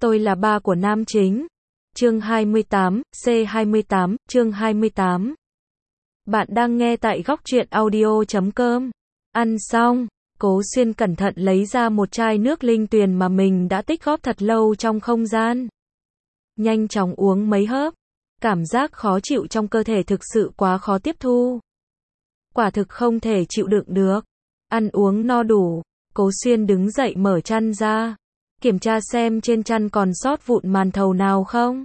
Tôi là ba của nam chính. Chương 28, C28, chương 28. Bạn đang nghe tại góc truyện audio.com. Ăn xong, Cố Xuyên cẩn thận lấy ra một chai nước linh tuyền mà mình đã tích góp thật lâu trong không gian. Nhanh chóng uống mấy hớp. Cảm giác khó chịu trong cơ thể thực sự quá khó tiếp thu. Quả thực không thể chịu đựng được. Ăn uống no đủ, Cố Xuyên đứng dậy mở chăn ra. Kiểm tra xem trên chăn còn sót vụn màn thầu nào không.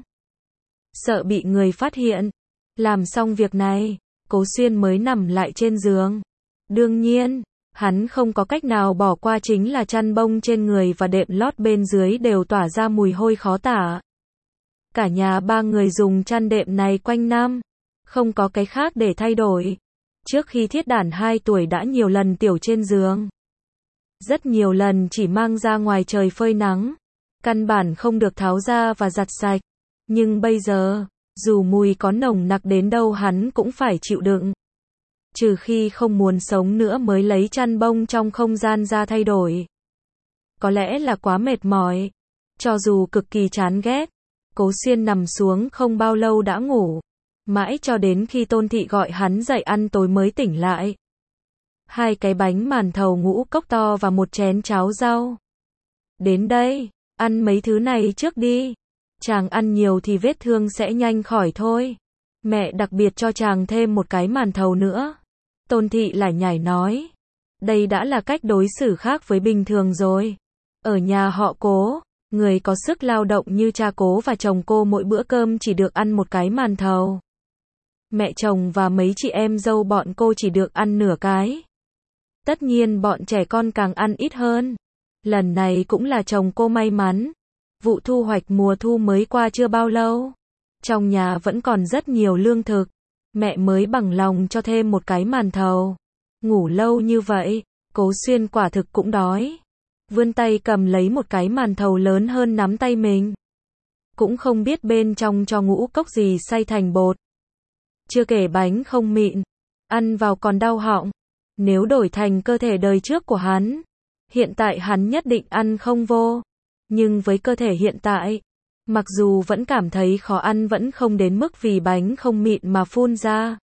Sợ bị người phát hiện. Làm xong việc này, Cố Xuyên mới nằm lại trên giường. Đương nhiên, hắn không có cách nào bỏ qua chính là chăn bông trên người và đệm lót bên dưới đều tỏa ra mùi hôi khó tả. Cả nhà ba người dùng chăn đệm này quanh năm, không có cái khác để thay đổi. Trước khi Thiết Đản 2 tuổi đã nhiều lần tiểu trên giường. Rất nhiều lần chỉ mang ra ngoài trời phơi nắng, căn bản không được tháo ra và giặt sạch. Nhưng bây giờ, dù mùi có nồng nặc đến đâu hắn cũng phải chịu đựng. Trừ khi không muốn sống nữa mới lấy chăn bông trong không gian ra thay đổi. Có lẽ là quá mệt mỏi. Cho dù cực kỳ chán ghét, Cố Xuyên nằm xuống không bao lâu đã ngủ. Mãi cho đến khi Tôn Thị gọi hắn dậy ăn tối mới tỉnh lại. 2 cái bánh màn thầu ngũ cốc to và một chén cháo rau. Đến đây, ăn mấy thứ này trước đi. Chàng ăn nhiều thì vết thương sẽ nhanh khỏi thôi. Mẹ đặc biệt cho chàng thêm một cái màn thầu nữa. Tôn Thị lải nhải nói. Đây đã là cách đối xử khác với bình thường rồi. Ở nhà họ Cố, người có sức lao động như cha Cố và chồng cô mỗi bữa cơm chỉ được ăn một cái màn thầu. Mẹ chồng và mấy chị em dâu bọn cô chỉ được ăn nửa cái. Tất nhiên bọn trẻ con càng ăn ít hơn. Lần này cũng là chồng cô may mắn. Vụ thu hoạch mùa thu mới qua chưa bao lâu. Trong nhà vẫn còn rất nhiều lương thực. Mẹ mới bằng lòng cho thêm một cái màn thầu. Ngủ lâu như vậy, Cố Xuyên quả thực cũng đói. Vươn tay cầm lấy một cái màn thầu lớn hơn nắm tay mình. Cũng không biết bên trong cho ngũ cốc gì xay thành bột. Chưa kể bánh không mịn, ăn vào còn đau họng. Nếu đổi thành cơ thể đời trước của hắn, hiện tại hắn nhất định ăn không vô. Nhưng với cơ thể hiện tại, mặc dù vẫn cảm thấy khó ăn vẫn không đến mức vì bánh không mịn mà phun ra.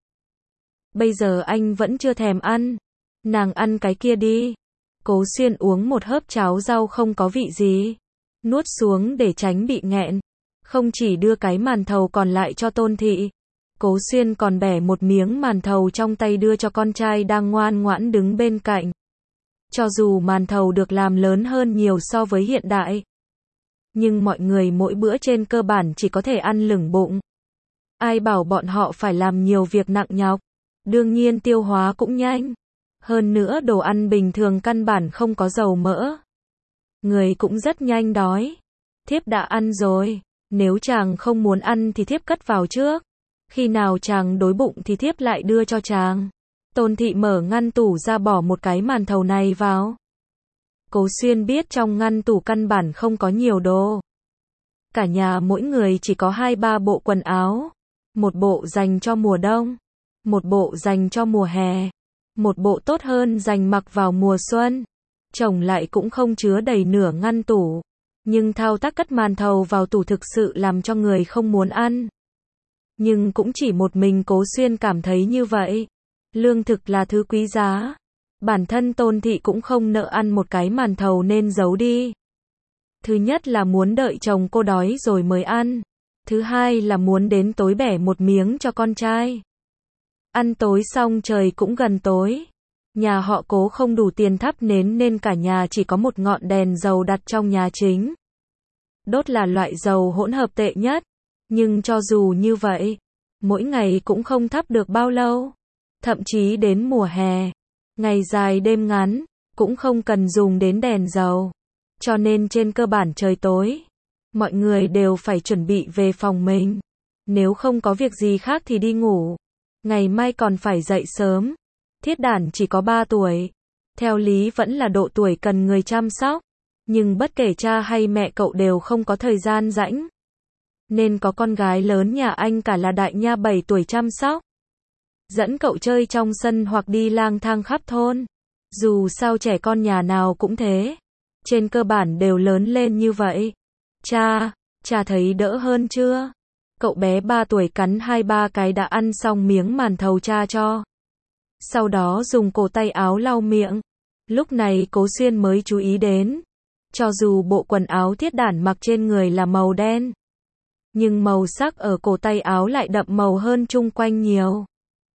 Bây giờ anh vẫn chưa thèm ăn. Nàng ăn cái kia đi. Cố Xuyên uống một hớp cháo rau không có vị gì. Nuốt xuống để tránh bị nghẹn. Không chỉ đưa cái màn thầu còn lại cho Tôn Thị. Cố Xuyên còn bẻ một miếng màn thầu trong tay đưa cho con trai đang ngoan ngoãn đứng bên cạnh. Cho dù màn thầu được làm lớn hơn nhiều so với hiện đại, nhưng mọi người mỗi bữa trên cơ bản chỉ có thể ăn lửng bụng. Ai bảo bọn họ phải làm nhiều việc nặng nhọc. Đương nhiên tiêu hóa cũng nhanh. Hơn nữa đồ ăn bình thường căn bản không có dầu mỡ. Người cũng rất nhanh đói. Thiếp đã ăn rồi. Nếu chàng không muốn ăn thì thiếp cất vào trước. Khi nào chàng đói bụng thì thiếp lại đưa cho chàng. Tôn Thị mở ngăn tủ ra bỏ một cái màn thầu này vào. Cố Xuyên biết trong ngăn tủ căn bản không có nhiều đồ. Cả nhà mỗi người chỉ có 2-3 bộ quần áo. Một bộ dành cho mùa đông. Một bộ dành cho mùa hè. Một bộ tốt hơn dành mặc vào mùa xuân. Chồng lại cũng không chứa đầy nửa ngăn tủ. Nhưng thao tác cất màn thầu vào tủ thực sự làm cho người không muốn ăn. Nhưng cũng chỉ một mình Cố Xuyên cảm thấy như vậy. Lương thực là thứ quý giá. Bản thân Tôn Thị cũng không nỡ ăn một cái màn thầu nên giấu đi. Thứ nhất là muốn đợi chồng cô đói rồi mới ăn. Thứ hai là muốn đến tối bẻ một miếng cho con trai. Ăn tối xong trời cũng gần tối. Nhà họ Cố không đủ tiền thắp nến nên cả nhà chỉ có một ngọn đèn dầu đặt trong nhà chính. Đốt là loại dầu hỗn hợp tệ nhất. Nhưng cho dù như vậy, mỗi ngày cũng không thắp được bao lâu. Thậm chí đến mùa hè, ngày dài đêm ngắn, cũng không cần dùng đến đèn dầu. Cho nên trên cơ bản trời tối, mọi người đều phải chuẩn bị về phòng mình. Nếu không có việc gì khác thì đi ngủ. Ngày mai còn phải dậy sớm. Thiết Đản chỉ có 3 tuổi. Theo lý vẫn là độ tuổi cần người chăm sóc. Nhưng bất kể cha hay mẹ cậu đều không có thời gian rảnh. Nên có con gái lớn nhà anh cả là đại nha 7 tuổi chăm sóc. Dẫn cậu chơi trong sân hoặc đi lang thang khắp thôn. Dù sao trẻ con nhà nào cũng thế. Trên cơ bản đều lớn lên như vậy. Cha thấy đỡ hơn chưa? Cậu bé 3 tuổi cắn 2-3 cái đã ăn xong miếng màn thầu cha cho. Sau đó dùng cổ tay áo lau miệng. Lúc này Cố Xuyên mới chú ý đến. Cho dù bộ quần áo Thiết Đản mặc trên người là màu đen, nhưng màu sắc ở cổ tay áo lại đậm màu hơn chung quanh nhiều.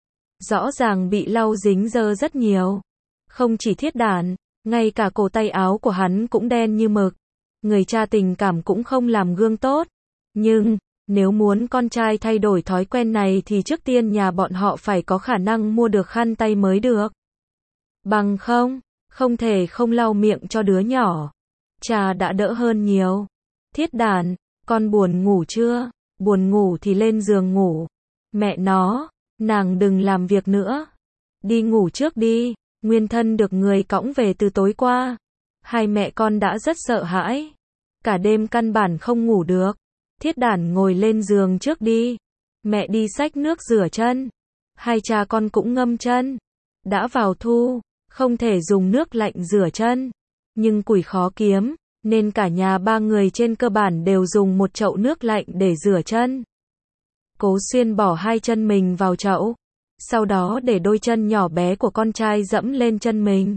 Rõ ràng bị lau dính dơ rất nhiều. Không chỉ Thiết Đản, ngay cả cổ tay áo của hắn cũng đen như mực. Người cha tình cảm cũng không làm gương tốt. Nhưng, nếu muốn con trai thay đổi thói quen này thì trước tiên nhà bọn họ phải có khả năng mua được khăn tay mới được. Bằng không thể không lau miệng cho đứa nhỏ. Cha đã đỡ hơn nhiều. Thiết Đản, con buồn ngủ chưa? Buồn ngủ thì lên giường ngủ. Mẹ nó, nàng đừng làm việc nữa. Đi ngủ trước đi. Nguyên Thân được người cõng về từ tối qua. Hai mẹ con đã rất sợ hãi. Cả đêm căn bản không ngủ được. Thiết Đản ngồi lên giường trước đi. Mẹ đi xách nước rửa chân. Hai cha con cũng ngâm chân. Đã vào thu, không thể dùng nước lạnh rửa chân. Nhưng củi khó kiếm, nên cả nhà 3 người trên cơ bản đều dùng một chậu nước lạnh để rửa chân. Cố Xuyên bỏ 2 chân mình vào chậu. Sau đó để đôi chân nhỏ bé của con trai dẫm lên chân mình.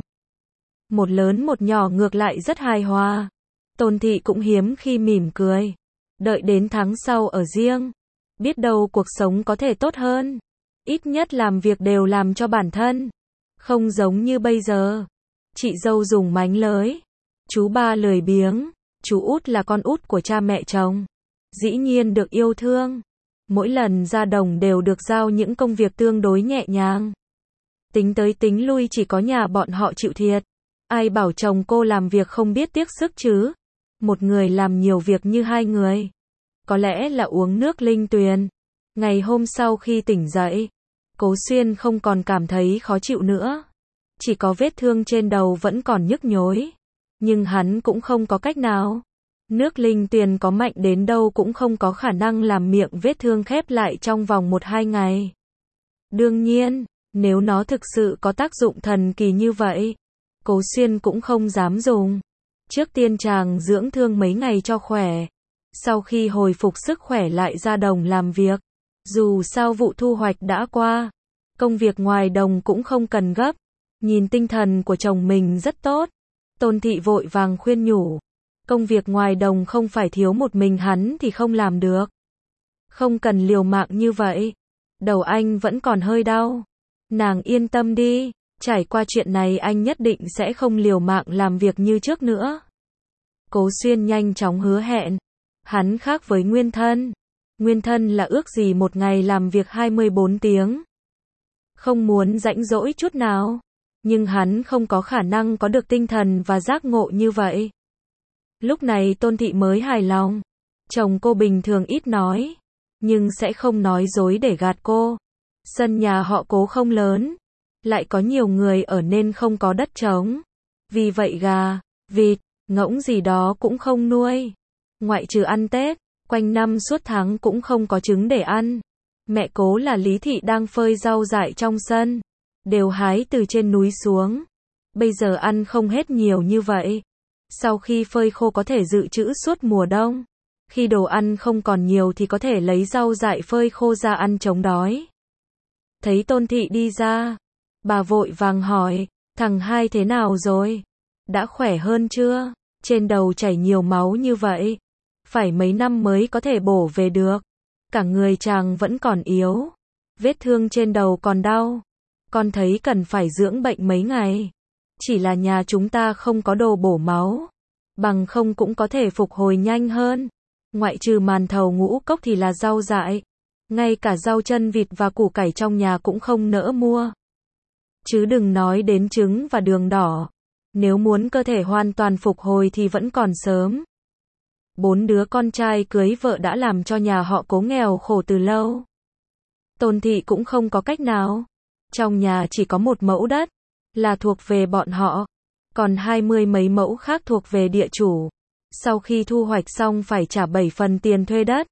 Một lớn một nhỏ ngược lại rất hài hòa. Tôn Thị cũng hiếm khi mỉm cười. Đợi đến tháng sau ở riêng. Biết đâu cuộc sống có thể tốt hơn. Ít nhất làm việc đều làm cho bản thân. Không giống như bây giờ. Chị dâu dùng mánh lới. Chú ba lười biếng. Chú út là con út của cha mẹ chồng. Dĩ nhiên được yêu thương. Mỗi lần ra đồng đều được giao những công việc tương đối nhẹ nhàng. Tính tới tính lui chỉ có nhà bọn họ chịu thiệt. Ai bảo chồng cô làm việc không biết tiếc sức chứ. Một người làm nhiều việc như 2 người. Có lẽ là uống nước linh tuyền. Ngày hôm sau khi tỉnh dậy, Cố Xuyên không còn cảm thấy khó chịu nữa. Chỉ có vết thương trên đầu vẫn còn nhức nhối. Nhưng hắn cũng không có cách nào. Nước linh tuyền có mạnh đến đâu cũng không có khả năng làm miệng vết thương khép lại trong vòng 1-2 ngày. Đương nhiên, nếu nó thực sự có tác dụng thần kỳ như vậy, Cố Xuyên cũng không dám dùng. Trước tiên chàng dưỡng thương mấy ngày cho khỏe. Sau khi hồi phục sức khỏe lại ra đồng làm việc. Dù sao vụ thu hoạch đã qua, công việc ngoài đồng cũng không cần gấp. Nhìn tinh thần của chồng mình rất tốt. Tôn Thị vội vàng khuyên nhủ. Công việc ngoài đồng không phải thiếu một mình hắn thì không làm được. Không cần liều mạng như vậy. Đầu anh vẫn còn hơi đau. Nàng yên tâm đi. Trải qua chuyện này anh nhất định sẽ không liều mạng làm việc như trước nữa. Cố Xuyên nhanh chóng hứa hẹn. Hắn khác với Nguyên Thân. Nguyên Thân là ước gì một ngày làm việc 24 tiếng. Không muốn rảnh rỗi chút nào. Nhưng hắn không có khả năng có được tinh thần và giác ngộ như vậy. Lúc này Tôn Thị mới hài lòng. Chồng cô bình thường ít nói. Nhưng sẽ không nói dối để gạt cô. Sân nhà họ Cố không lớn. Lại có nhiều người ở nên không có đất trống. Vì vậy gà, vịt, ngỗng gì đó cũng không nuôi. Ngoại trừ ăn Tết, quanh năm suốt tháng cũng không có trứng để ăn. Mẹ Cố là Lý Thị đang phơi rau dại trong sân. Đều hái từ trên núi xuống. Bây giờ ăn không hết nhiều như vậy. Sau khi phơi khô có thể dự trữ suốt mùa đông. Khi đồ ăn không còn nhiều thì có thể lấy rau dại phơi khô ra ăn chống đói. Thấy Tôn Thị đi ra, bà vội vàng hỏi, thằng hai thế nào rồi? Đã khỏe hơn chưa? Trên đầu chảy nhiều máu như vậy. Phải mấy năm mới có thể bổ về được. Cả người chàng vẫn còn yếu. Vết thương trên đầu còn đau. Con thấy cần phải dưỡng bệnh mấy ngày. Chỉ là nhà chúng ta không có đồ bổ máu. Bằng không cũng có thể phục hồi nhanh hơn. Ngoại trừ màn thầu ngũ cốc thì là rau dại. Ngay cả rau chân vịt và củ cải trong nhà cũng không nỡ mua. Chứ đừng nói đến trứng và đường đỏ. Nếu muốn cơ thể hoàn toàn phục hồi thì vẫn còn sớm. 4 đứa con trai cưới vợ đã làm cho nhà họ Cố nghèo khổ từ lâu. Tôn Thị cũng không có cách nào. Trong nhà chỉ có một mẫu đất, là thuộc về bọn họ. Còn 20 mấy mẫu khác thuộc về địa chủ. Sau khi thu hoạch xong phải trả 7 phần tiền thuê đất.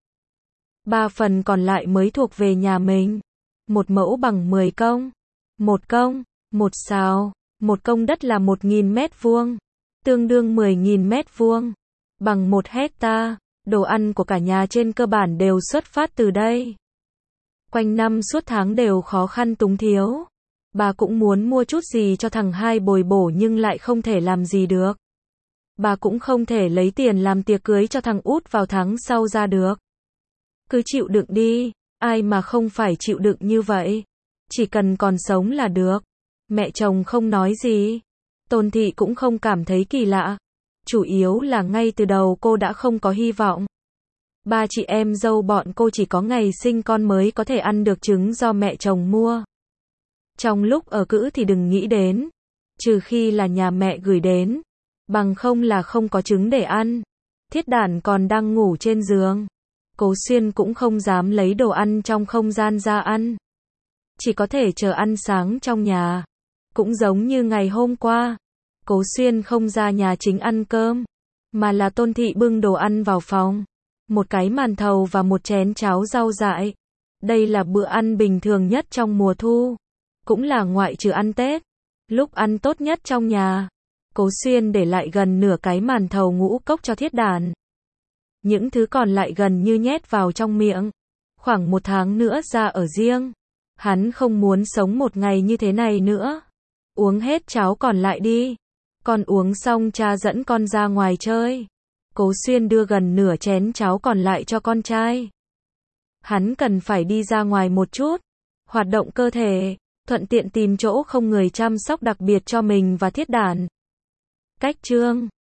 3 phần còn lại mới thuộc về nhà mình. Một mẫu bằng 10 công. Một công, một sào. Một công đất là 1.000 mét vuông. Tương đương 10.000 mét vuông. Bằng 1 hecta. Đồ ăn của cả nhà trên cơ bản đều xuất phát từ đây. Quanh năm suốt tháng đều khó khăn túng thiếu. Bà cũng muốn mua chút gì cho thằng hai bồi bổ nhưng lại không thể làm gì được. Bà cũng không thể lấy tiền làm tiệc cưới cho thằng út vào tháng sau ra được. Cứ chịu đựng đi, ai mà không phải chịu đựng như vậy. Chỉ cần còn sống là được. Mẹ chồng không nói gì. Tôn Thị cũng không cảm thấy kỳ lạ. Chủ yếu là ngay từ đầu cô đã không có hy vọng. Ba chị em dâu bọn cô chỉ có ngày sinh con mới có thể ăn được trứng do mẹ chồng mua. Trong lúc ở cữ thì đừng nghĩ đến. Trừ khi là nhà mẹ gửi đến. Bằng không là không có trứng để ăn. Thiết Đản còn đang ngủ trên giường. Cố Xuyên cũng không dám lấy đồ ăn trong không gian ra ăn. Chỉ có thể chờ ăn sáng trong nhà. Cũng giống như ngày hôm qua. Cố Xuyên không ra nhà chính ăn cơm. Mà là Tôn Thị bưng đồ ăn vào phòng. Một cái màn thầu và một chén cháo rau dại. Đây là bữa ăn bình thường nhất trong mùa thu. Cũng là ngoại trừ ăn Tết. Lúc ăn tốt nhất trong nhà. Cố Xuyên để lại gần nửa cái màn thầu ngũ cốc cho Thiết Đản. Những thứ còn lại gần như nhét vào trong miệng. Khoảng 1 tháng nữa ra ở riêng. Hắn không muốn sống một ngày như thế này nữa. Uống hết cháo còn lại đi. Con uống xong cha dẫn con ra ngoài chơi. Cố Xuyên đưa gần nửa chén cháo còn lại cho con trai. Hắn cần phải đi ra ngoài một chút. Hoạt động cơ thể. Thuận tiện tìm chỗ không người chăm sóc đặc biệt cho mình và Thiết Đản. Cách chương